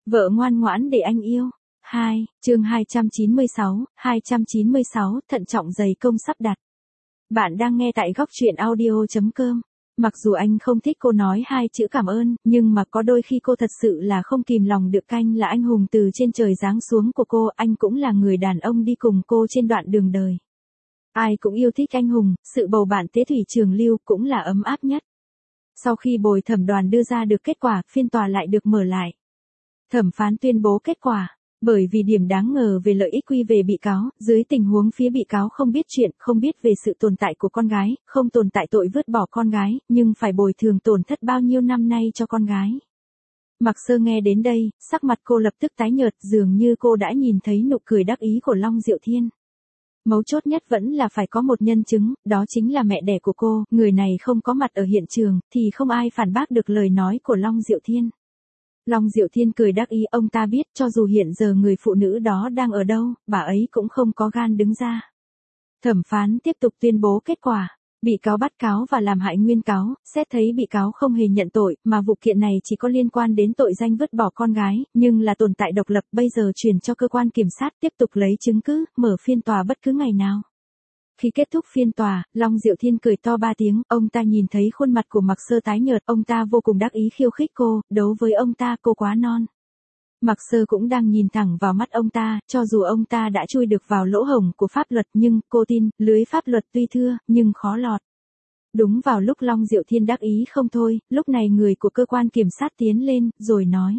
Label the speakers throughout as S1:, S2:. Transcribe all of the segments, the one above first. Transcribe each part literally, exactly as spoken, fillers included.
S1: Vợ ngoan ngoãn để anh yêu. hai, chương hai trăm chín mươi sáu, hai trăm chín mươi sáu, thận trọng dày công sắp đặt. Bạn đang nghe tại góc truyện audio chấm com. Mặc dù anh không thích cô nói hai chữ cảm ơn, nhưng mà có đôi khi cô thật sự là không kìm lòng được canh là anh hùng từ trên trời giáng xuống của cô, anh cũng là người đàn ông đi cùng cô trên đoạn đường đời. Ai cũng yêu thích anh hùng, sự bầu bạn tế thủy trường lưu cũng là ấm áp nhất. Sau khi bồi thẩm đoàn đưa ra được kết quả, phiên tòa lại được mở lại. Thẩm phán tuyên bố kết quả. Bởi vì điểm đáng ngờ về lợi ích quy về bị cáo, dưới tình huống phía bị cáo không biết chuyện, không biết về sự tồn tại của con gái, không tồn tại tội vứt bỏ con gái, nhưng phải bồi thường tổn thất bao nhiêu năm nay cho con gái. Mặc Sơ nghe đến đây, sắc mặt cô lập tức tái nhợt, dường như cô đã nhìn thấy nụ cười đắc ý của Long Diệu Thiên. Mấu chốt nhất vẫn là phải có một nhân chứng, đó chính là mẹ đẻ của cô, người này không có mặt ở hiện trường, thì không ai phản bác được lời nói của Long Diệu Thiên. Long Diệu Thiên cười đắc ý, ông ta biết cho dù hiện giờ người phụ nữ đó đang ở đâu, bà ấy cũng không có gan đứng ra. Thẩm phán tiếp tục tuyên bố kết quả. Bị cáo bắt cáo và làm hại nguyên cáo, xét thấy bị cáo không hề nhận tội, mà vụ kiện này chỉ có liên quan đến tội danh vứt bỏ con gái, nhưng là tồn tại độc lập, bây giờ chuyển cho cơ quan kiểm sát tiếp tục lấy chứng cứ, mở phiên tòa bất cứ ngày nào. Khi kết thúc phiên tòa, Long Diệu Thiên cười to ba tiếng, ông ta nhìn thấy khuôn mặt của Mặc Sơ tái nhợt, ông ta vô cùng đắc ý khiêu khích cô, đấu với ông ta cô quá non. Mặc Sơ cũng đang nhìn thẳng vào mắt ông ta, cho dù ông ta đã chui được vào lỗ hổng của pháp luật nhưng cô tin, lưới pháp luật tuy thưa, nhưng khó lọt. Đúng vào lúc Long Diệu Thiên đắc ý không thôi, lúc này người của cơ quan kiểm sát tiến lên, rồi nói.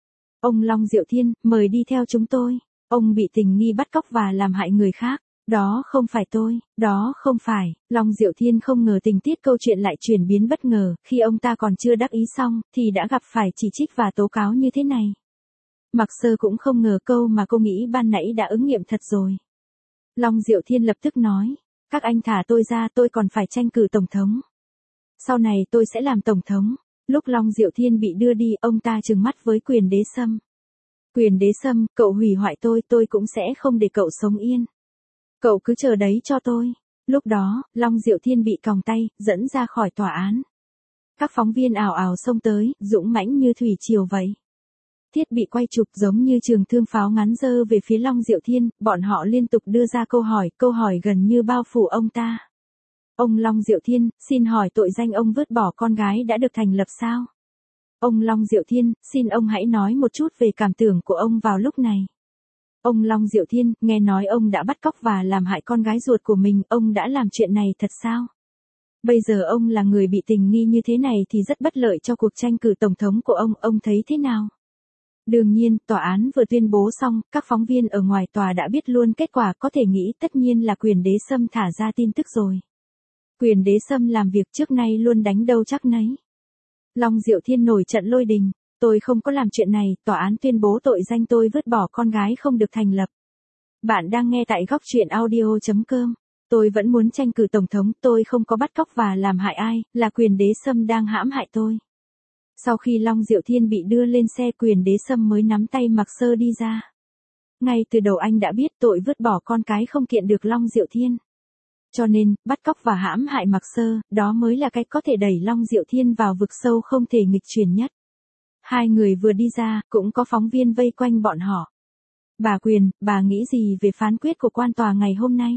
S1: Ông Long Diệu Thiên, mời đi theo chúng tôi, ông bị tình nghi bắt cóc và làm hại người khác. Đó không phải tôi, đó không phải, Long Diệu Thiên không ngờ tình tiết câu chuyện lại chuyển biến bất ngờ, khi ông ta còn chưa đắc ý xong, thì đã gặp phải chỉ trích và tố cáo như thế này. Mặc Sơ cũng không ngờ câu mà cô nghĩ ban nãy đã ứng nghiệm thật rồi. Long Diệu Thiên lập tức nói, các anh thả tôi ra, tôi còn phải tranh cử tổng thống. Sau này tôi sẽ làm tổng thống. Lúc Long Diệu Thiên bị đưa đi, ông ta trừng mắt với Quyền Đế Sâm. Quyền Đế Sâm, cậu hủy hoại tôi, tôi cũng sẽ không để cậu sống yên. Cậu cứ chờ đấy cho tôi. Lúc đó, Long Diệu Thiên bị còng tay, dẫn ra khỏi tòa án. Các phóng viên ào ào xông tới, dũng mãnh như thủy triều vậy. Thiết bị quay chụp giống như trường thương pháo ngắn dơ về phía Long Diệu Thiên, bọn họ liên tục đưa ra câu hỏi, câu hỏi gần như bao phủ ông ta. Ông Long Diệu Thiên, xin hỏi tội danh ông vứt bỏ con gái đã được thành lập sao? Ông Long Diệu Thiên, xin ông hãy nói một chút về cảm tưởng của ông vào lúc này. Ông Long Diệu Thiên, nghe nói ông đã bắt cóc và làm hại con gái ruột của mình, ông đã làm chuyện này thật sao? Bây giờ ông là người bị tình nghi như thế này thì rất bất lợi cho cuộc tranh cử tổng thống của ông, ông thấy thế nào? Đương nhiên, tòa án vừa tuyên bố xong, các phóng viên ở ngoài tòa đã biết luôn kết quả, có thể nghĩ tất nhiên là Quyền Đế Sâm thả ra tin tức rồi. Quyền Đế Sâm làm việc trước nay luôn đánh đâu chắc nấy. Long Diệu Thiên nổi trận lôi đình. Tôi không có làm chuyện này, tòa án tuyên bố tội danh tôi vứt bỏ con gái không được thành lập. Bạn đang nghe tại góc truyện audio chấm com. Tôi vẫn muốn tranh cử tổng thống, tôi không có bắt cóc và làm hại ai, là Quyền Đế Sâm đang hãm hại tôi. Sau khi Long Diệu Thiên bị đưa lên xe, Quyền Đế Sâm mới nắm tay Mặc Sơ đi ra. Ngay từ đầu anh đã biết tội vứt bỏ con cái không kiện được Long Diệu Thiên. Cho nên, bắt cóc và hãm hại Mặc Sơ, đó mới là cách có thể đẩy Long Diệu Thiên vào vực sâu không thể nghịch chuyển nhất. Hai người vừa đi ra, cũng có phóng viên vây quanh bọn họ. Bà Quyền, bà nghĩ gì về phán quyết của quan tòa ngày hôm nay?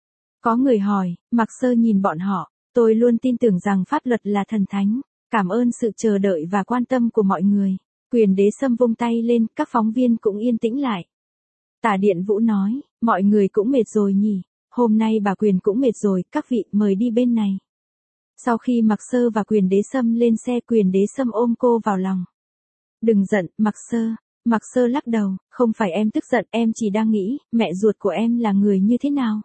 S1: Có người hỏi, Mặc Sơ nhìn bọn họ, tôi luôn tin tưởng rằng pháp luật là thần thánh, cảm ơn sự chờ đợi và quan tâm của mọi người. Quyền Đế Sâm vung tay lên, các phóng viên cũng yên tĩnh lại. Tả Điện Vũ nói, mọi người cũng mệt rồi nhỉ, hôm nay bà Quyền cũng mệt rồi, các vị mời đi bên này. Sau khi Mặc Sơ và Quyền Đế Sâm lên xe, Quyền Đế Sâm ôm cô vào lòng. Đừng giận, Mặc Sơ. Mặc Sơ lắc đầu, không phải em tức giận, em chỉ đang nghĩ, mẹ ruột của em là người như thế nào.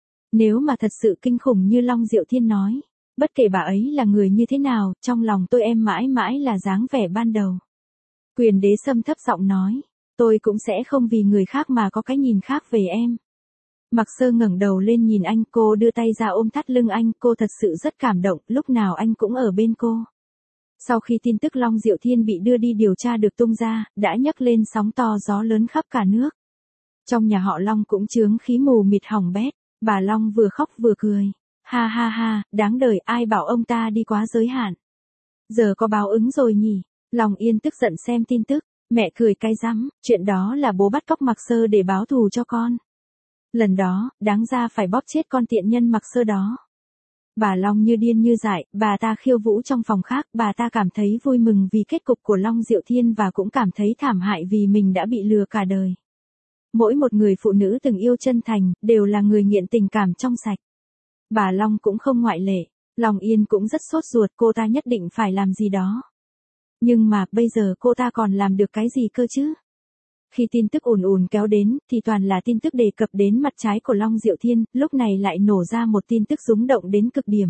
S1: Nếu mà thật sự kinh khủng như Long Diệu Thiên nói, bất kể bà ấy là người như thế nào, trong lòng tôi em mãi mãi là dáng vẻ ban đầu. Quyền Đế Sâm thấp giọng nói, tôi cũng sẽ không vì người khác mà có cái nhìn khác về em. Mặc Sơ ngẩng đầu lên nhìn anh, cô đưa tay ra ôm thắt lưng anh, cô thật sự rất cảm động, lúc nào anh cũng ở bên cô. Sau khi tin tức Long Diệu Thiên bị đưa đi điều tra được tung ra, đã nhấc lên sóng to gió lớn khắp cả nước. Trong nhà họ Long cũng chướng khí mù mịt hỏng bét, bà Long vừa khóc vừa cười. Ha ha ha, đáng đời, ai bảo ông ta đi quá giới hạn. Giờ có báo ứng rồi nhỉ. Long Yên tức giận xem tin tức, Mẹ cười cay rắm, chuyện đó là bố bắt cóc Mạc Sơ để báo thù cho con. Lần đó, đáng ra phải bóp chết con tiện nhân Mạc Sơ đó. Bà Long như điên như dại, bà ta khiêu vũ trong phòng khác, bà ta cảm thấy vui mừng vì kết cục của Long Diệu Thiên và cũng cảm thấy thảm hại vì mình đã bị lừa cả đời. Mỗi một người phụ nữ từng yêu chân thành, đều là người nghiện tình cảm trong sạch. Bà Long cũng không ngoại lệ, Long Yên cũng rất sốt ruột, cô ta nhất định phải làm gì đó. Nhưng mà, bây giờ cô ta còn làm được cái gì cơ chứ? Khi tin tức ùn ùn kéo đến, thì toàn là tin tức đề cập đến mặt trái của Long Diệu Thiên, lúc này lại nổ ra một tin tức rúng động đến cực điểm.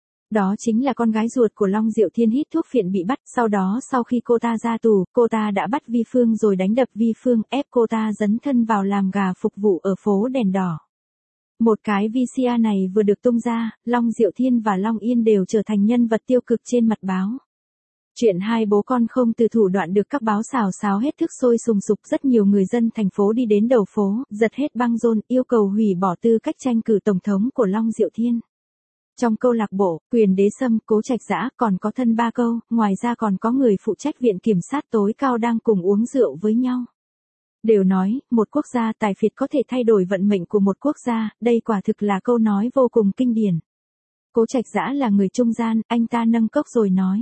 S1: Đó chính là con gái ruột của Long Diệu Thiên hít thuốc phiện bị bắt, sau đó sau khi cô ta ra tù, cô ta đã bắt Vi Phương rồi đánh đập Vi Phương, ép cô ta dấn thân vào làm gà phục vụ ở phố đèn đỏ. Một cái vê xê a này vừa được tung ra, Long Diệu Thiên và Long Yên đều trở thành nhân vật tiêu cực trên mặt báo. Chuyện hai bố con không từ thủ đoạn được các báo xào xáo hết thức sôi sùng sục, rất nhiều người dân thành phố đi đến đầu phố, giật hết băng rôn, yêu cầu hủy bỏ tư cách tranh cử tổng thống của Long Diệu Thiên. Trong câu lạc bộ, Quyền Đế Sâm, Cố Trạch Dã còn có Thân Ba Câu, ngoài ra còn có người phụ trách Viện Kiểm sát tối cao đang cùng uống rượu với nhau. Đều nói, một quốc gia tài phiệt có thể thay đổi vận mệnh của một quốc gia, đây quả thực là câu nói vô cùng kinh điển. Cố Trạch Dã là người trung gian, anh ta nâng cốc rồi nói.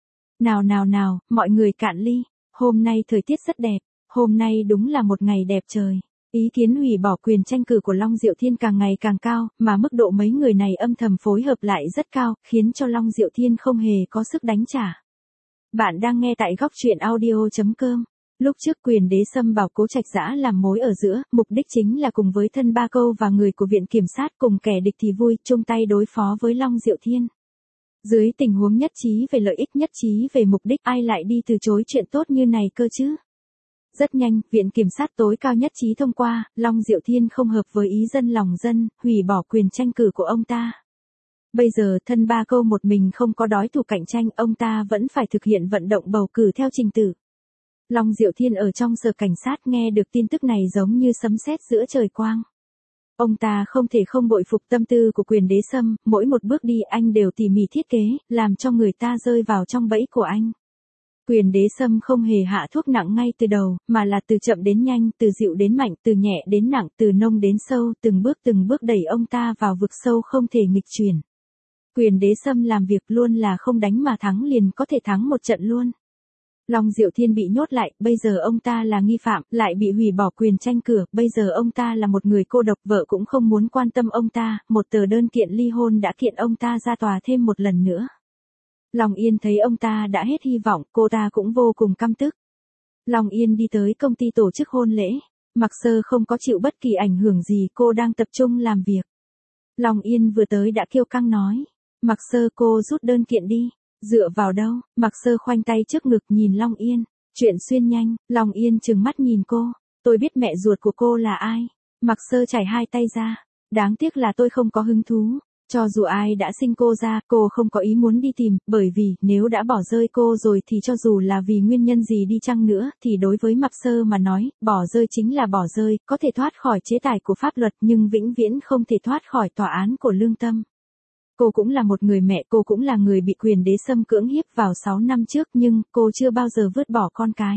S1: Nào nào nào, mọi người cạn ly, hôm nay thời tiết rất đẹp, hôm nay đúng là một ngày đẹp trời. Ý kiến hủy bỏ quyền tranh cử của Long Diệu Thiên càng ngày càng cao, mà mức độ mấy người này âm thầm phối hợp lại rất cao, khiến cho Long Diệu Thiên không hề có sức đánh trả. Bạn đang nghe tại góc truyện audio chấm com. Lúc trước Quyền Đế Sâm bảo Cố Trạch Dã làm mối ở giữa, mục đích chính là cùng với Thân Ba Câu và người của Viện Kiểm sát cùng kẻ địch thì vui, chung tay đối phó với Long Diệu Thiên. Dưới tình huống nhất trí về lợi ích, nhất trí về mục đích, ai lại đi từ chối chuyện tốt như này cơ chứ? Rất nhanh, Viện Kiểm sát tối cao nhất trí thông qua, Long Diệu Thiên không hợp với ý dân lòng dân, hủy bỏ quyền tranh cử của ông ta. Bây giờ Thân Ba Câu một mình không có đối thủ cạnh tranh, ông ta vẫn phải thực hiện vận động bầu cử theo trình tự. Long Diệu Thiên ở trong sở cảnh sát nghe được tin tức này giống như sấm sét giữa trời quang. Ông ta không thể không bội phục tâm tư của Quyền Đế Sâm, mỗi một bước đi anh đều tỉ mỉ thiết kế, làm cho người ta rơi vào trong bẫy của anh. Quyền Đế Sâm không hề hạ thuốc nặng ngay từ đầu, mà là từ chậm đến nhanh, từ dịu đến mạnh, từ nhẹ đến nặng, từ nông đến sâu, từng bước từng bước đẩy ông ta vào vực sâu không thể nghịch chuyển. Quyền Đế Sâm làm việc luôn là không đánh mà thắng liền có thể thắng một trận luôn. Long Diệu Thiên bị nhốt lại, bây giờ ông ta là nghi phạm, lại bị hủy bỏ quyền tranh cử, bây giờ ông ta là một người cô độc, vợ cũng không muốn quan tâm ông ta, một tờ đơn kiện ly hôn đã kiện ông ta ra tòa thêm một lần nữa. Long Yên thấy ông ta đã hết hy vọng, cô ta cũng vô cùng căm tức. Long Yên đi tới công ty tổ chức hôn lễ, Mạc Sơ không có chịu bất kỳ ảnh hưởng gì, cô đang tập trung làm việc. Long Yên vừa tới đã kiêu căng nói, Mạc Sơ cô rút đơn kiện đi. Dựa vào đâu? Mạc Sơ khoanh tay trước ngực nhìn Long Yên. Chuyện xuyên nhanh, Long Yên trừng mắt nhìn cô. Tôi biết mẹ ruột của cô là ai. Mạc Sơ chảy hai tay ra. Đáng tiếc là tôi không có hứng thú. Cho dù ai đã sinh cô ra, cô không có ý muốn đi tìm, bởi vì nếu đã bỏ rơi cô rồi thì cho dù là vì nguyên nhân gì đi chăng nữa, thì đối với Mạc Sơ mà nói, bỏ rơi chính là bỏ rơi, có thể thoát khỏi chế tài của pháp luật nhưng vĩnh viễn không thể thoát khỏi tòa án của lương tâm. Cô cũng là một người mẹ, cô cũng là người bị Quyền Đế Sâm cưỡng hiếp vào sáu năm trước nhưng cô chưa bao giờ vứt bỏ con cái.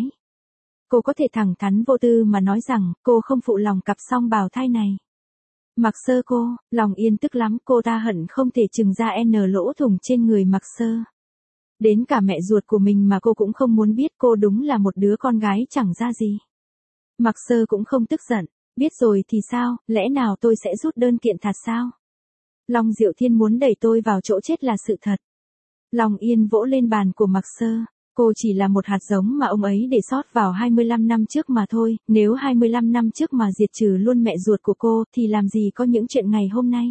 S1: Cô có thể thẳng thắn vô tư mà nói rằng cô không phụ lòng cặp song bào thai này. Mạc Sơ cô, Long Yên tức lắm, cô ta hận không thể trừng ra n lỗ thủng trên người Mạc Sơ. Đến cả mẹ ruột của mình mà cô cũng không muốn biết, cô đúng là một đứa con gái chẳng ra gì. Mạc Sơ cũng không tức giận, biết rồi thì sao, lẽ nào tôi sẽ rút đơn kiện thật sao? Long Diệu Thiên muốn đẩy tôi vào chỗ chết là sự thật. Long Yên vỗ lên bàn của Mạc Sơ. Cô chỉ là một hạt giống mà ông ấy để sót vào hai mươi lăm năm trước mà thôi, nếu hai mươi lăm năm trước mà diệt trừ luôn mẹ ruột của cô thì làm gì có những chuyện ngày hôm nay.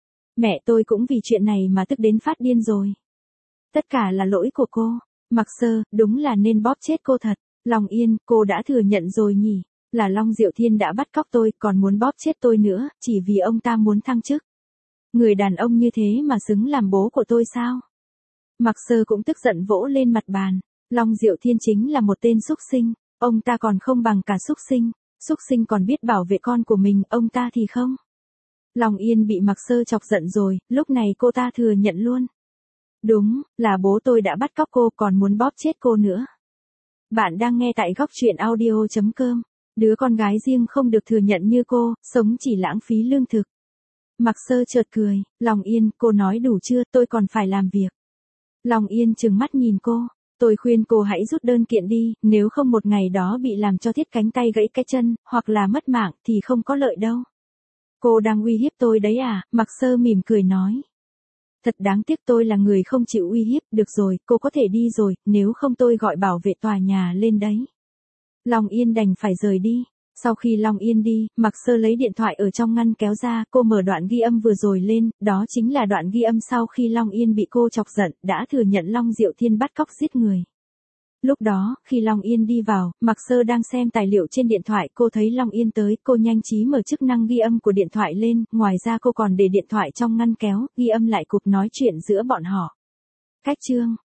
S1: Mẹ tôi cũng vì chuyện này mà tức đến phát điên rồi. Tất cả là lỗi của cô. Mạc Sơ, đúng là nên bóp chết cô thật. Long Yên, cô đã thừa nhận rồi nhỉ, là Long Diệu Thiên đã bắt cóc tôi, còn muốn bóp chết tôi nữa, chỉ vì ông ta muốn thăng chức. Người đàn ông như thế mà xứng làm bố của tôi sao? Mạc Sơ cũng tức giận vỗ lên mặt bàn. Long Diệu Thiên chính là một tên súc sinh, ông ta còn không bằng cả súc sinh, súc sinh còn biết bảo vệ con của mình, ông ta thì không. Long Yên bị Mạc Sơ chọc giận rồi, lúc này cô ta thừa nhận luôn. Đúng, là bố tôi đã bắt cóc cô, còn muốn bóp chết cô nữa. Bạn đang nghe tại góc truyện audio.com. Đứa con gái riêng không được thừa nhận như cô, sống chỉ lãng phí lương thực. Mạc Sơ chợt cười, Long Yên, cô nói đủ chưa, tôi còn phải làm việc. Long Yên trừng mắt nhìn cô, tôi khuyên cô hãy rút đơn kiện đi, nếu không một ngày đó bị làm cho thiết cánh tay gãy cái chân, hoặc là mất mạng thì không có lợi đâu. Cô đang uy hiếp tôi đấy à, Mạc Sơ mỉm cười nói. Thật đáng tiếc tôi là người không chịu uy hiếp, được rồi, cô có thể đi rồi, nếu không tôi gọi bảo vệ tòa nhà lên đấy. Long Yên đành phải rời đi. Sau khi Long Yên đi, Mạc Sơ lấy điện thoại ở trong ngăn kéo ra, cô mở đoạn ghi âm vừa rồi lên, đó chính là đoạn ghi âm sau khi Long Yên bị cô chọc giận, đã thừa nhận Long Diệu Thiên bắt cóc giết người. Lúc đó, khi Long Yên đi vào, Mạc Sơ đang xem tài liệu trên điện thoại, cô thấy Long Yên tới, cô nhanh trí mở chức năng ghi âm của điện thoại lên, ngoài ra cô còn để điện thoại trong ngăn kéo, ghi âm lại cuộc nói chuyện giữa bọn họ. Cách chương